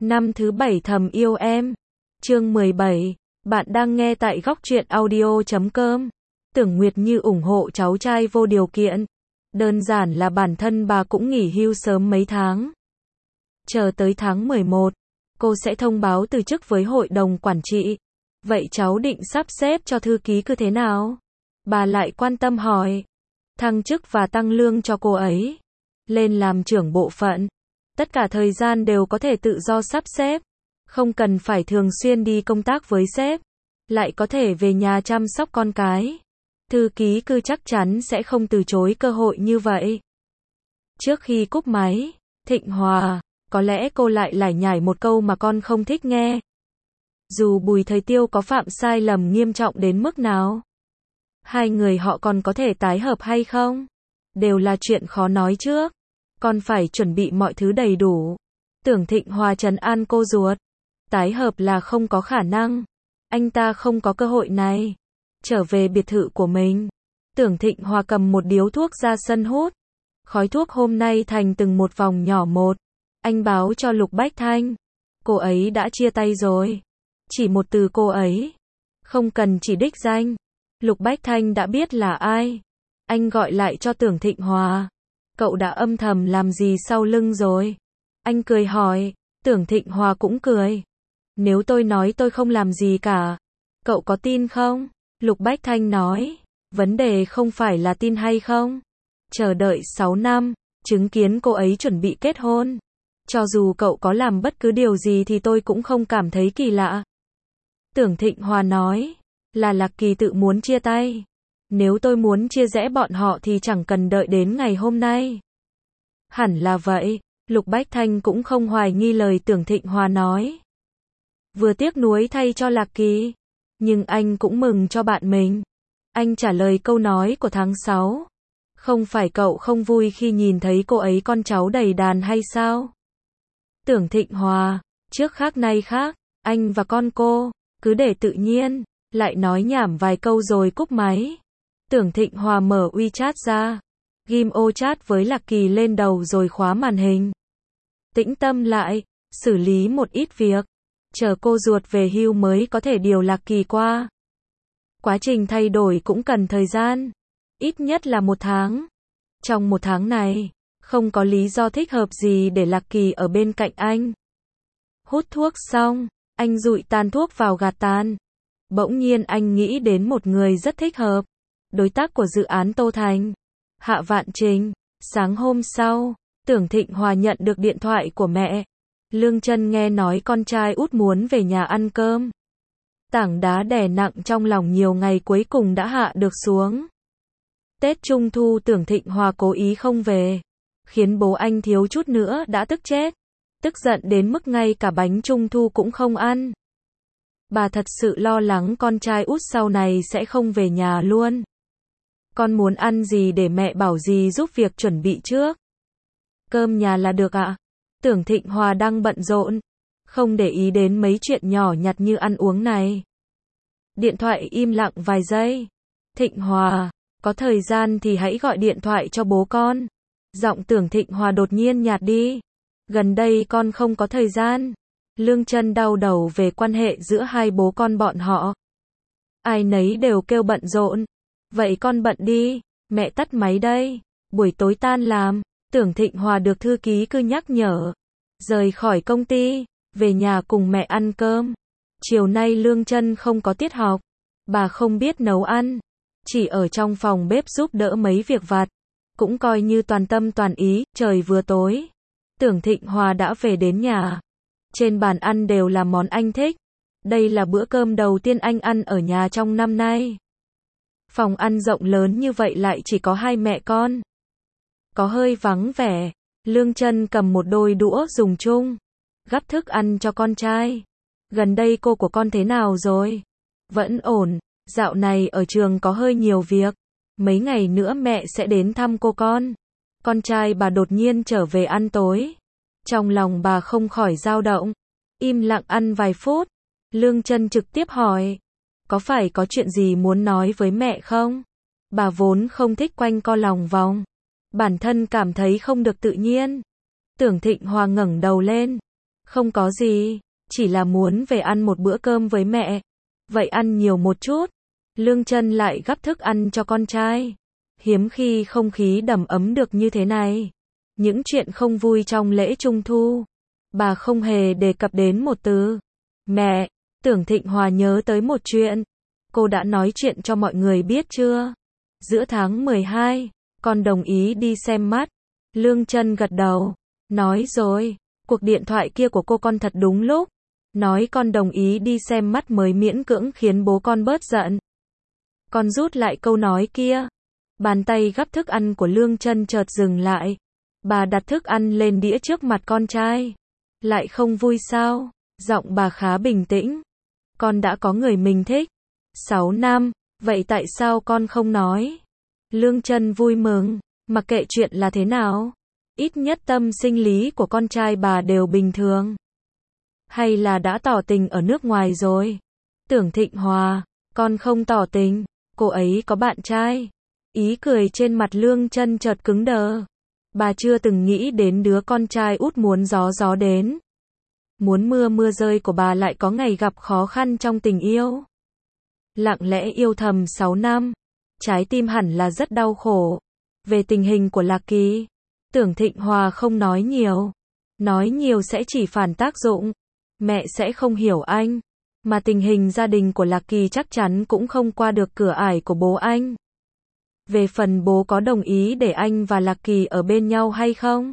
Năm thứ 7 thầm yêu em. Chương 17. Bạn đang nghe tại góc truyện audio.com. Tưởng Nguyệt Như ủng hộ cháu trai vô điều kiện. Đơn giản là bản thân bà cũng nghỉ hưu sớm mấy tháng. Chờ tới tháng 11, cô sẽ thông báo từ chức với hội đồng quản trị. Vậy cháu định sắp xếp cho thư ký cứ thế nào? Bà lại quan tâm hỏi. Thăng chức và tăng lương cho cô ấy. Lên làm trưởng bộ phận. Tất cả thời gian đều có thể tự do sắp xếp. Không cần phải thường xuyên đi công tác với sếp. Lại có thể về nhà chăm sóc con cái. Thư ký cứ chắc chắn sẽ không từ chối cơ hội như vậy. Trước khi cúp máy, Thịnh Hòa, có lẽ cô lại lải nhải một câu mà con không thích nghe. Dù Bùi Thời Tiêu có phạm sai lầm nghiêm trọng đến mức nào, hai người họ còn có thể tái hợp hay không, đều là chuyện khó nói trước. Con phải chuẩn bị mọi thứ đầy đủ. Tưởng Thịnh Hòa trấn an cô ruột. Tái hợp là không có khả năng. Anh ta không có cơ hội này. Trở về biệt thự của mình, Tưởng Thịnh Hòa cầm một điếu thuốc ra sân hút. Khói thuốc hôm nay thành từng một vòng nhỏ một. Anh báo cho Lục Bách Thanh. Cô ấy đã chia tay rồi. Chỉ một từ cô ấy. Không cần chỉ đích danh. Lục Bách Thanh đã biết là ai. Anh gọi lại cho Tưởng Thịnh Hòa. Cậu đã âm thầm làm gì sau lưng rồi? Anh cười hỏi. Tưởng Thịnh Hòa cũng cười. Nếu tôi nói tôi không làm gì cả, cậu có tin không? Lục Bách Thanh nói. Vấn đề không phải là tin hay không. Chờ đợi 6 năm, chứng kiến cô ấy chuẩn bị kết hôn. Cho dù cậu có làm bất cứ điều gì thì tôi cũng không cảm thấy kỳ lạ. Tưởng Thịnh Hòa nói. Là Lạc Kỳ tự muốn chia tay. Nếu tôi muốn chia rẽ bọn họ thì chẳng cần đợi đến ngày hôm nay. Hẳn là vậy. Lục Bách Thanh cũng không hoài nghi lời Tưởng Thịnh Hòa nói. Vừa tiếc nuối thay cho Lạc Kỳ, nhưng anh cũng mừng cho bạn mình. Anh trả lời câu nói của tháng 6. Không phải cậu không vui khi nhìn thấy cô ấy con cháu đầy đàn hay sao? Tưởng Thịnh Hòa, trước khác nay khác, anh và con cô, cứ để tự nhiên, lại nói nhảm vài câu rồi cúp máy. Tưởng Thịnh Hòa mở WeChat ra, ghim ô chat với Lạc Kỳ lên đầu rồi khóa màn hình. Tĩnh tâm lại, xử lý một ít việc, chờ cô ruột về hưu mới có thể điều Lạc Kỳ qua. Quá trình thay đổi cũng cần thời gian, ít nhất là 1 tháng. Trong 1 tháng này, không có lý do thích hợp gì để Lạc Kỳ ở bên cạnh anh. Hút thuốc xong, anh dụi tàn thuốc vào gạt tàn. Bỗng nhiên anh nghĩ đến một người rất thích hợp. Đối tác của dự án Tô Thành, Hạ Vạn Trình. Sáng hôm sau, Tưởng Thịnh Hòa nhận được điện thoại của mẹ. Lương Chân nghe nói con trai út muốn về nhà ăn cơm. Tảng đá đè nặng trong lòng nhiều ngày cuối cùng đã hạ được xuống. Tết Trung Thu Tưởng Thịnh Hòa cố ý không về, khiến bố anh thiếu chút nữa đã tức chết. Tức giận đến mức ngay cả bánh Trung Thu cũng không ăn. Bà thật sự lo lắng con trai út sau này sẽ không về nhà luôn. Con muốn ăn gì để mẹ bảo gì giúp việc chuẩn bị trước. Cơm nhà là được ạ. Tưởng Thịnh Hòa đang bận rộn, không để ý đến mấy chuyện nhỏ nhặt như ăn uống này. Điện thoại im lặng vài giây. Thịnh Hòa, có thời gian thì hãy gọi điện thoại cho bố con. Giọng Tưởng Thịnh Hòa đột nhiên nhạt đi. Gần đây con không có thời gian. Lương Chân đau đầu về quan hệ giữa hai bố con bọn họ. Ai nấy đều kêu bận rộn. Vậy con bận đi, mẹ tắt máy đây. Buổi tối tan làm, Tưởng Thịnh Hòa được thư ký cứ nhắc nhở. Rời khỏi công ty, về nhà cùng mẹ ăn cơm. Chiều nay Lương Chân không có tiết học. Bà không biết nấu ăn. Chỉ ở trong phòng bếp giúp đỡ mấy việc vặt. Cũng coi như toàn tâm toàn ý, trời vừa tối. Tưởng Thịnh Hòa đã về đến nhà. Trên bàn ăn đều là món anh thích. Đây là bữa cơm đầu tiên anh ăn ở nhà trong năm nay. Phòng ăn rộng lớn như vậy lại chỉ có hai mẹ con. Có hơi vắng vẻ. Lương Chân cầm một đôi đũa dùng chung, gắp thức ăn cho con trai. Gần đây cô của con thế nào rồi? Vẫn ổn, dạo này ở trường có hơi nhiều việc. Mấy ngày nữa mẹ sẽ đến thăm cô con. Con trai bà đột nhiên trở về ăn tối. Trong lòng bà không khỏi dao động. Im lặng ăn vài phút. Lương Chân trực tiếp hỏi. Có phải có chuyện gì muốn nói với mẹ không? Bà vốn không thích quanh co lòng vòng. Bản thân cảm thấy không được tự nhiên. Tưởng Thịnh Hòa ngẩng đầu lên. Không có gì, chỉ là muốn về ăn một bữa cơm với mẹ. Vậy ăn nhiều một chút. Lương Chân lại gắp thức ăn cho con trai. Hiếm khi không khí đầm ấm được như thế này. Những chuyện không vui trong lễ Trung Thu, bà không hề đề cập đến một từ. Mẹ, Tưởng Thịnh Hòa nhớ tới một chuyện. Cô đã nói chuyện cho mọi người biết chưa? Giữa tháng 12, con đồng ý đi xem mắt. Lương Chân gật đầu. Nói rồi, cuộc điện thoại kia của cô con thật đúng lúc. Nói con đồng ý đi xem mắt mới miễn cưỡng khiến bố con bớt giận. Con rút lại câu nói kia. Bàn tay gắp thức ăn của Lương Chân chợt dừng lại. Bà đặt thức ăn lên đĩa trước mặt con trai. Lại không vui sao? Giọng bà khá bình tĩnh. Con đã có người mình thích. 6 năm, vậy tại sao con không nói? Lương Chân vui mừng, mặc kệ chuyện là thế nào. Ít nhất tâm sinh lý của con trai bà đều bình thường. Hay là đã tỏ tình ở nước ngoài rồi? Tưởng Thịnh Hòa, con không tỏ tình, cô ấy có bạn trai. Ý cười trên mặt Lương Chân chợt cứng đờ. Bà chưa từng nghĩ đến đứa con trai út muốn gió đến. Muốn mưa rơi của bà lại có ngày gặp khó khăn trong tình yêu. Lặng lẽ yêu thầm 6 năm. Trái tim hẳn là rất đau khổ. Về tình hình của Lạc Kỳ, Tưởng Thịnh Hòa không nói nhiều. Nói nhiều sẽ chỉ phản tác dụng. Mẹ sẽ không hiểu anh. Mà tình hình gia đình của Lạc Kỳ chắc chắn cũng không qua được cửa ải của bố anh. Về phần bố có đồng ý để anh và Lạc Kỳ ở bên nhau hay không?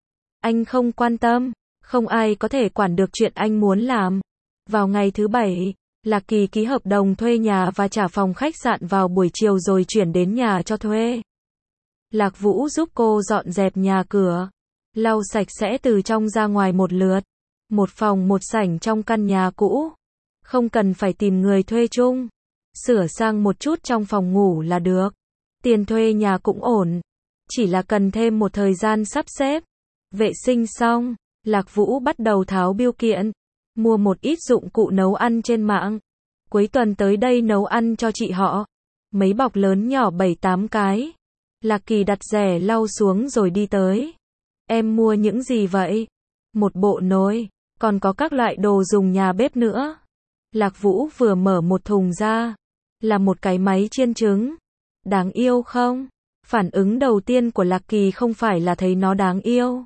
Anh không quan tâm. Không ai có thể quản được chuyện anh muốn làm. Vào ngày thứ 7, Lạc Kỳ ký hợp đồng thuê nhà và trả phòng khách sạn vào buổi chiều rồi chuyển đến nhà cho thuê. Lạc Vũ giúp cô dọn dẹp nhà cửa, lau sạch sẽ từ trong ra ngoài một lượt. Một phòng một sảnh trong căn nhà cũ. Không cần phải tìm người thuê chung. Sửa sang một chút trong phòng ngủ là được. Tiền thuê nhà cũng ổn. Chỉ là cần thêm một thời gian sắp xếp. Vệ sinh xong, Lạc Vũ bắt đầu tháo bưu kiện. Mua một ít dụng cụ nấu ăn trên mạng. Cuối tuần tới đây nấu ăn cho chị họ. Mấy bọc lớn nhỏ 7-8 cái. Lạc Kỳ đặt rẻ lau xuống rồi đi tới. Em mua những gì vậy? Một bộ nồi, còn có các loại đồ dùng nhà bếp nữa. Lạc Vũ vừa mở một thùng ra. Là một cái máy chiên trứng. Đáng yêu không? Phản ứng đầu tiên của Lạc Kỳ không phải là thấy nó đáng yêu.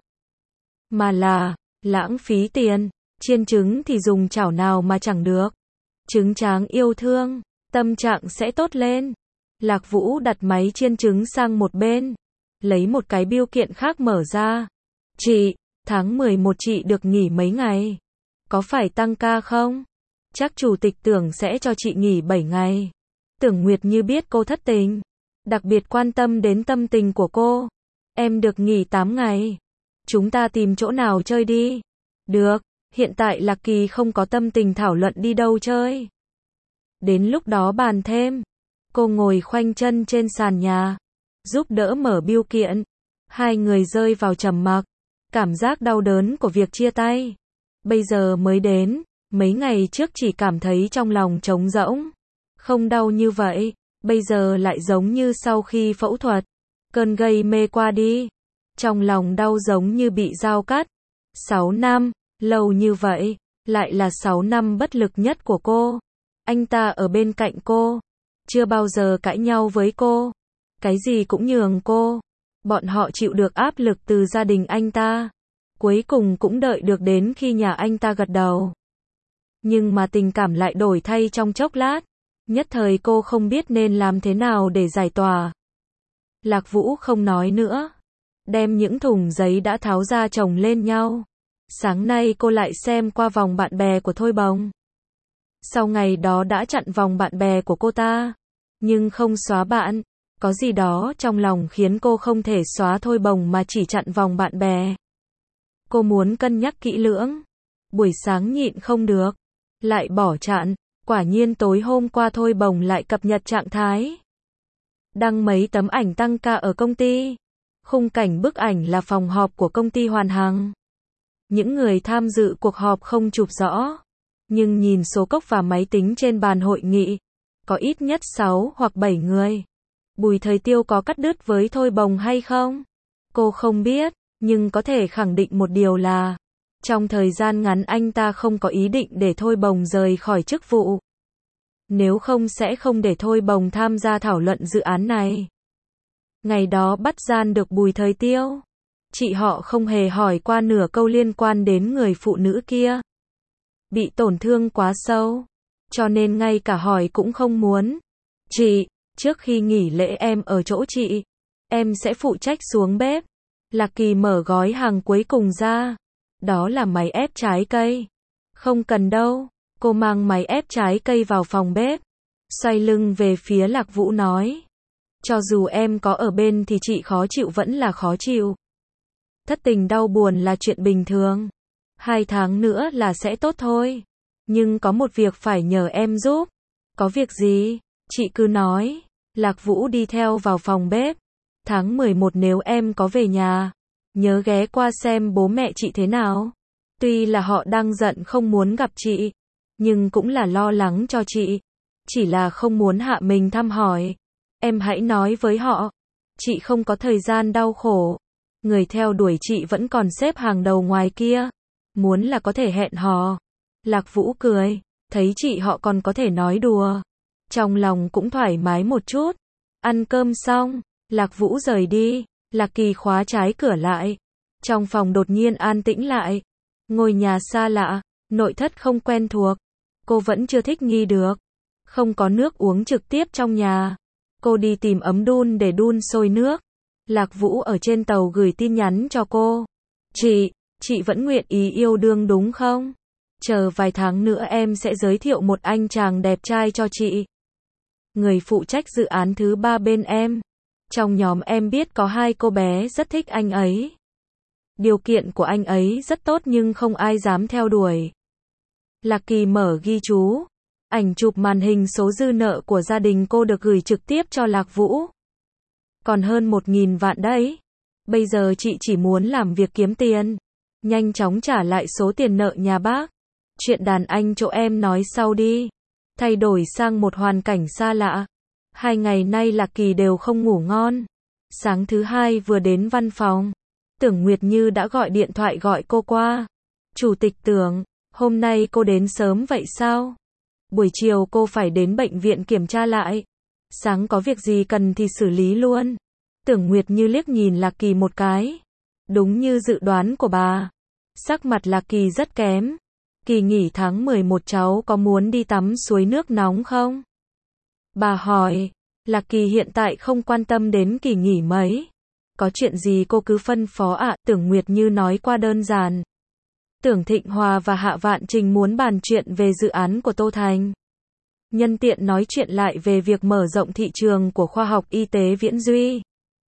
Mà là, lãng phí tiền. Chiên trứng thì dùng chảo nào mà chẳng được. Trứng tráng yêu thương, tâm trạng sẽ tốt lên. Lạc Vũ đặt máy chiên trứng sang một bên. Lấy một cái bưu kiện khác mở ra. Chị, tháng 11 chị được nghỉ mấy ngày? Có phải tăng ca không? Chắc chủ tịch Tưởng sẽ cho chị nghỉ 7 ngày. Tưởng Nguyệt như biết cô thất tình. Đặc biệt quan tâm đến tâm tình của cô. Em được nghỉ 8 ngày. Chúng ta tìm chỗ nào chơi đi. Được, hiện tại Lạc Kỳ không có tâm tình thảo luận đi đâu chơi. Đến lúc đó bàn thêm. Cô ngồi khoanh chân trên sàn nhà. Giúp đỡ mở bưu kiện. Hai người rơi vào trầm mặc. Cảm giác đau đớn của việc chia tay. Bây giờ mới đến. Mấy ngày trước chỉ cảm thấy trong lòng trống rỗng. Không đau như vậy. Bây giờ lại giống như sau khi phẫu thuật. Cơn gây mê qua đi. Trong lòng đau giống như bị dao cắt. 6 năm, lâu như vậy. Lại là 6 năm bất lực nhất của cô. Anh ta ở bên cạnh cô. Chưa bao giờ cãi nhau với cô. Cái gì cũng nhường cô. Bọn họ chịu được áp lực từ gia đình anh ta. Cuối cùng cũng đợi được đến khi nhà anh ta gật đầu. Nhưng mà tình cảm lại đổi thay trong chốc lát. Nhất thời cô không biết nên làm thế nào để giải tỏa. Lạc Vũ không nói nữa. Đem những thùng giấy đã tháo ra chồng lên nhau. Sáng nay cô lại xem qua vòng bạn bè của Thôi Bồng. Sau ngày đó đã chặn vòng bạn bè của cô ta. Nhưng không xóa bạn. Có gì đó trong lòng khiến cô không thể xóa Thôi Bồng mà chỉ chặn vòng bạn bè. Cô muốn cân nhắc kỹ lưỡng. Buổi sáng nhịn không được. Lại bỏ chặn. Quả nhiên tối hôm qua Thôi Bồng lại cập nhật trạng thái. Đăng mấy tấm ảnh tăng ca ở công ty. Khung cảnh bức ảnh là phòng họp của công ty Hoàn Hằng. Những người tham dự cuộc họp không chụp rõ. Nhưng nhìn số cốc và máy tính trên bàn hội nghị. Có ít nhất 6 hoặc 7 người. Bùi Thời Tiêu có cắt đứt với Thôi Bồng hay không? Cô không biết, nhưng có thể khẳng định một điều là Trong thời gian ngắn anh ta không có ý định để Thôi Bồng rời khỏi chức vụ. Nếu không sẽ không để Thôi Bồng tham gia thảo luận dự án này. Ngày đó bắt gian được Bùi Thời Tiêu. Chị họ không hề hỏi qua nửa câu liên quan đến người phụ nữ kia. Bị tổn thương quá sâu, cho nên ngay cả hỏi cũng không muốn. Chị, trước khi nghỉ lễ em ở chỗ chị. Em sẽ phụ trách xuống bếp. Lạc Kỳ mở gói hàng cuối cùng ra. Đó là máy ép trái cây. Không cần đâu. Cô mang máy ép trái cây vào phòng bếp. Xoay lưng về phía Lạc Vũ nói. Cho dù em có ở bên thì chị khó chịu vẫn là khó chịu. Thất tình đau buồn là chuyện bình thường. 2 tháng nữa là sẽ tốt thôi. Nhưng có một việc phải nhờ em giúp. Có việc gì? Chị cứ nói. Lạc Vũ đi theo vào phòng bếp. Tháng 11 nếu em có về nhà, nhớ ghé qua xem bố mẹ chị thế nào. Tuy là họ đang giận không muốn gặp chị, nhưng cũng là lo lắng cho chị. Chỉ là không muốn hạ mình thăm hỏi. Em hãy nói với họ. Chị không có thời gian đau khổ. Người theo đuổi chị vẫn còn xếp hàng đầu ngoài kia. Muốn là có thể hẹn hò. Lạc Vũ cười. Thấy chị họ còn có thể nói đùa. Trong lòng cũng thoải mái một chút. Ăn cơm xong, Lạc Vũ rời đi. Lạc Kỳ khóa trái cửa lại. Trong phòng đột nhiên an tĩnh lại. Ngôi nhà xa lạ, nội thất không quen thuộc. Cô vẫn chưa thích nghi được. Không có nước uống trực tiếp trong nhà. Cô đi tìm ấm đun để đun sôi nước. Lạc Vũ ở trên tàu gửi tin nhắn cho cô. Chị vẫn nguyện ý yêu đương đúng không? Chờ vài tháng nữa em sẽ giới thiệu một anh chàng đẹp trai cho chị. Người phụ trách dự án thứ 3 bên em. Trong nhóm em biết có 2 cô bé rất thích anh ấy. Điều kiện của anh ấy rất tốt nhưng không ai dám theo đuổi. Lạc Kỳ mở ghi chú. Ảnh chụp màn hình số dư nợ của gia đình cô được gửi trực tiếp cho Lạc Vũ. Còn hơn 1.000 vạn đấy. Bây giờ chị chỉ muốn làm việc kiếm tiền. Nhanh chóng trả lại số tiền nợ nhà bác. Chuyện đàn anh chỗ em nói sau đi. Thay đổi sang một hoàn cảnh xa lạ. 2 ngày nay Lạc Kỳ đều không ngủ ngon. Sáng thứ 2 vừa đến văn phòng. Tưởng Nguyệt Như đã gọi điện thoại gọi cô qua. Chủ tịch Tưởng, hôm nay cô đến sớm vậy sao? Buổi chiều cô phải đến bệnh viện kiểm tra lại. Sáng có việc gì cần thì xử lý luôn. Tưởng Nguyệt Như liếc nhìn Lạc Kỳ một cái. Đúng như dự đoán của bà. Sắc mặt Lạc Kỳ rất kém. Kỳ nghỉ tháng 11 cháu có muốn đi tắm suối nước nóng không? Bà hỏi. Lạc Kỳ hiện tại không quan tâm đến kỳ nghỉ mấy. Có chuyện gì cô cứ phân phó ạ. Tưởng Nguyệt Như nói qua đơn giản. Tưởng Thịnh Hòa và Hạ Vạn Trình muốn bàn chuyện về dự án của Tô Thành. Nhân tiện nói chuyện lại về việc mở rộng thị trường của khoa học y tế Viễn Duy.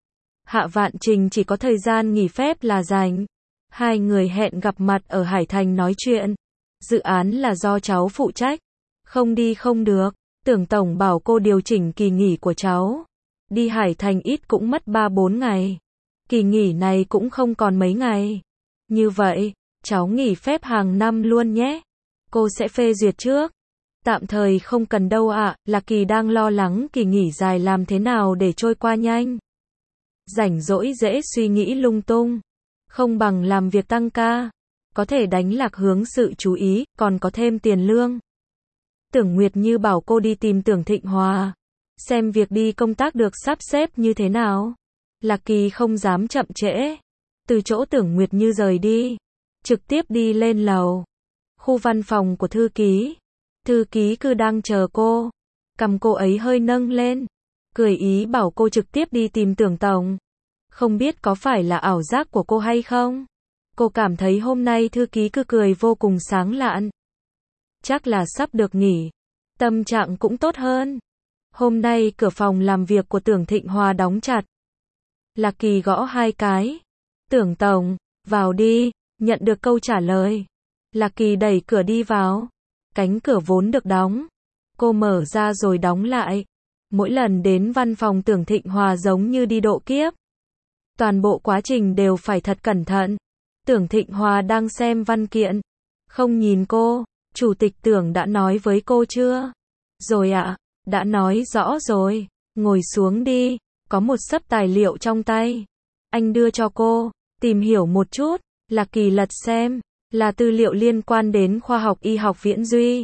Hạ Vạn Trình chỉ có thời gian nghỉ phép là rảnh. 2 người hẹn gặp mặt ở Hải Thành nói chuyện. Dự án là do cháu phụ trách. Không đi không được. Tưởng Tổng bảo cô điều chỉnh kỳ nghỉ của cháu. Đi Hải Thành ít cũng mất 3-4 ngày. Kỳ nghỉ này cũng không còn mấy ngày. Như vậy, cháu nghỉ phép hàng năm luôn nhé. Cô sẽ phê duyệt trước. Tạm thời không cần đâu ạ. Lạc Kỳ đang lo lắng kỳ nghỉ dài làm thế nào để trôi qua nhanh. Rảnh rỗi dễ suy nghĩ lung tung. Không bằng làm việc tăng ca. Có thể đánh lạc hướng sự chú ý, còn có thêm tiền lương. Tưởng Nguyệt Như bảo cô đi tìm Tưởng Thịnh Hòa. Xem việc đi công tác được sắp xếp như thế nào. Lạc Kỳ không dám chậm trễ. Từ chỗ Tưởng Nguyệt Như rời đi. Trực tiếp đi lên lầu. Khu văn phòng của thư ký. Thư ký cứ đang chờ cô. Cầm cô ấy hơi nâng lên. Cười ý bảo cô trực tiếp đi tìm Tưởng Tổng. Không biết có phải là ảo giác của cô hay không? Cô cảm thấy hôm nay thư ký cứ cười vô cùng sáng lạn. Chắc là sắp được nghỉ. Tâm trạng cũng tốt hơn. Hôm nay cửa phòng làm việc của Tưởng Thịnh Hòa đóng chặt. Lạc Kỳ gõ 2 cái. Tưởng Tổng, vào đi. Nhận được câu trả lời. Lạc Kỳ đẩy cửa đi vào. Cánh cửa vốn được đóng. Cô mở ra rồi đóng lại. Mỗi lần đến văn phòng Tưởng Thịnh Hòa giống như đi độ kiếp. Toàn bộ quá trình đều phải thật cẩn thận. Tưởng Thịnh Hòa đang xem văn kiện. Không nhìn cô. Chủ tịch Tưởng đã nói với cô chưa? Rồi ạ, đã nói rõ rồi. Ngồi xuống đi. Có một xấp tài liệu trong tay. Anh đưa cho cô. Tìm hiểu một chút. Lạc Kỳ lật xem. là tư liệu liên quan đến khoa học y học viễn duy.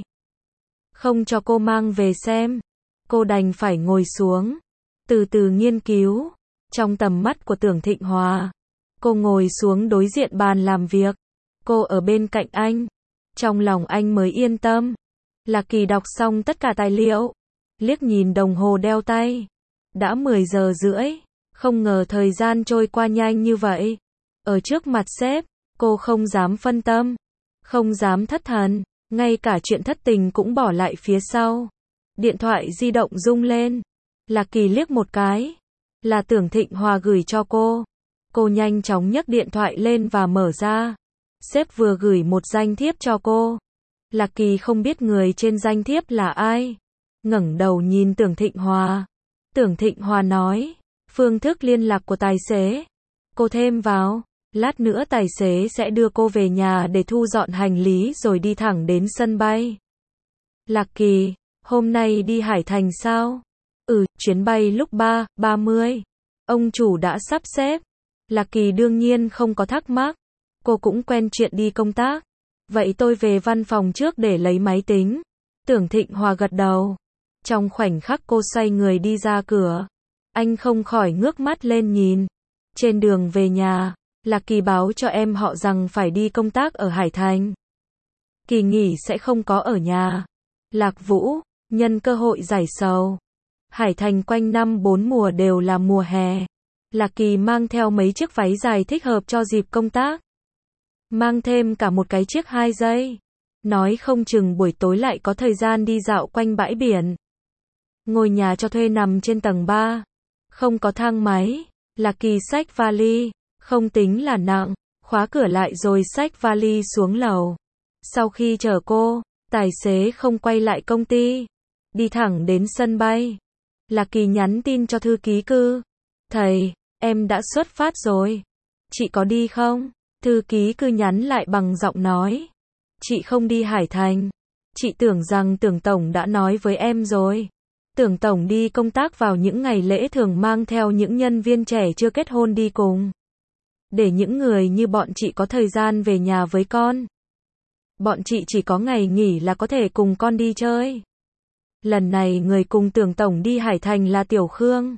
Không cho cô mang về xem. Cô đành phải ngồi xuống, từ từ nghiên cứu. Trong tầm mắt của Tưởng Thịnh Hòa, cô ngồi xuống đối diện bàn làm việc. Cô ở bên cạnh anh. Trong lòng anh mới yên tâm. Lạc Kỳ đọc xong tất cả tài liệu, liếc nhìn đồng hồ đeo tay. Đã 10 giờ rưỡi, không ngờ thời gian trôi qua nhanh như vậy. Ở trước mặt sếp, cô không dám phân tâm, không dám thất thần, ngay cả chuyện thất tình cũng bỏ lại phía sau. Điện thoại di động rung lên. Lạc Kỳ liếc một cái, là Tưởng Thịnh Hòa gửi cho cô. Cô nhanh chóng nhấc điện thoại lên và mở ra. Sếp vừa gửi một danh thiếp cho cô. Lạc Kỳ không biết người trên danh thiếp là ai. Ngẩng đầu nhìn Tưởng Thịnh Hòa. Tưởng Thịnh Hòa nói, phương thức liên lạc của tài xế. Cô thêm vào, lát nữa tài xế sẽ đưa cô về nhà để thu dọn hành lý rồi đi thẳng đến sân bay. Lạc Kỳ, hôm nay đi Hải Thành sao? Chuyến bay lúc 3:30. Ông chủ đã sắp xếp. Lạc Kỳ đương nhiên không có thắc mắc. Cô cũng quen chuyện đi công tác. Vậy tôi về văn phòng trước để lấy máy tính. Tưởng Thịnh Hòa gật đầu. Trong khoảnh khắc cô xoay người đi ra cửa, anh không khỏi ngước mắt lên nhìn. Trên đường về nhà, Lạc Kỳ báo cho em họ rằng phải đi công tác ở Hải Thành. Kỳ nghỉ sẽ không có ở nhà. Lạc Vũ, nhân cơ hội giải sầu. Hải Thành quanh năm 4 mùa đều là mùa hè. Lạc Kỳ mang theo mấy chiếc váy dài thích hợp cho dịp công tác. Mang thêm cả một cái chiếc 2 giây. Nói không chừng buổi tối lại có thời gian đi dạo quanh bãi biển. Ngôi nhà cho thuê nằm trên tầng 3. Không có thang máy. Lạc Kỳ xách vali, không tính là nặng, khóa cửa lại rồi xách vali xuống lầu. Sau khi chở cô, tài xế không quay lại công ty, đi thẳng đến sân bay. Lạc Kỳ nhắn tin cho thư ký cư. Thầy, em đã xuất phát rồi. Chị có đi không? Thư ký cư nhắn lại bằng giọng nói. Chị không đi Hải Thành. Chị tưởng rằng Tưởng Tổng đã nói với em rồi. Tưởng Tổng đi công tác vào những ngày lễ thường mang theo những nhân viên trẻ chưa kết hôn đi cùng. Để những người như bọn chị có thời gian về nhà với con. Bọn chị chỉ có ngày nghỉ là có thể cùng con đi chơi. Lần này người cùng Tưởng Tổng đi Hải Thành là Tiểu Khương.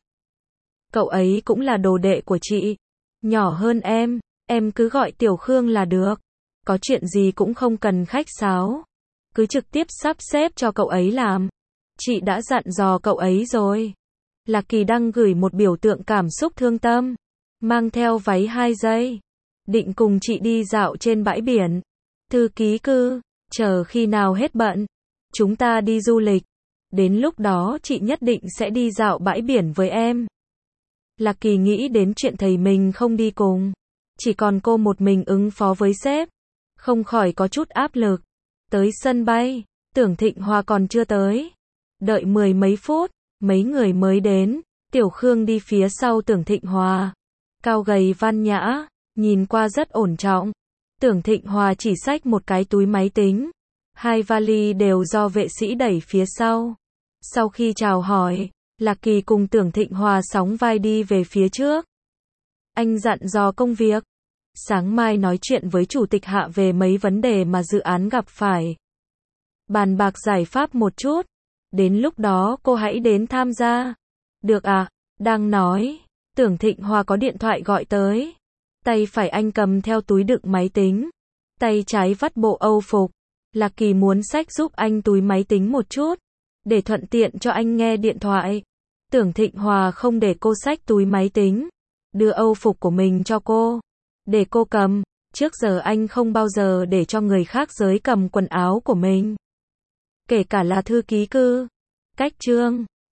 Cậu ấy cũng là đồ đệ của chị. Nhỏ hơn em cứ gọi Tiểu Khương là được. Có chuyện gì cũng không cần khách sáo. Cứ trực tiếp sắp xếp cho cậu ấy làm. Chị đã dặn dò cậu ấy rồi. Lạc Kỳ đang gửi một biểu tượng cảm xúc thương tâm. Mang theo váy 2 giây. Định cùng chị đi dạo trên bãi biển. Thư ký cư, chờ khi nào hết bận. Chúng ta đi du lịch. Đến lúc đó chị nhất định sẽ đi dạo bãi biển với em. Lạc Kỳ nghĩ đến chuyện thầy mình không đi cùng. Chỉ còn cô một mình ứng phó với sếp. Không khỏi có chút áp lực. Tới sân bay, Tưởng Thịnh Hòa còn chưa tới. Đợi 10 mấy phút, mấy người mới đến. Tiểu Khương đi phía sau Tưởng Thịnh Hòa. Cao gầy văn nhã, nhìn qua rất ổn trọng. Tưởng Thịnh Hòa chỉ xách một cái túi máy tính. 2 vali đều do vệ sĩ đẩy phía sau. Sau khi chào hỏi, Lạc Kỳ cùng Tưởng Thịnh Hòa sóng vai đi về phía trước. Anh dặn dò công việc. Sáng mai nói chuyện với Chủ tịch Hạ về mấy vấn đề mà dự án gặp phải. Bàn bạc giải pháp một chút. Đến lúc đó cô hãy đến tham gia. Được à? Đang nói, Tưởng Thịnh Hòa có điện thoại gọi tới. Tay phải anh cầm theo túi đựng máy tính. Tay trái vắt bộ Âu phục. Lạc Kỳ muốn xách giúp anh túi máy tính một chút. Để thuận tiện cho anh nghe điện thoại. Tưởng Thịnh Hòa không để cô xách túi máy tính. Đưa Âu phục của mình cho cô. Để cô cầm. Trước giờ anh không bao giờ để cho người khác giới cầm quần áo của mình. Kể cả là thư ký cư. Cách chương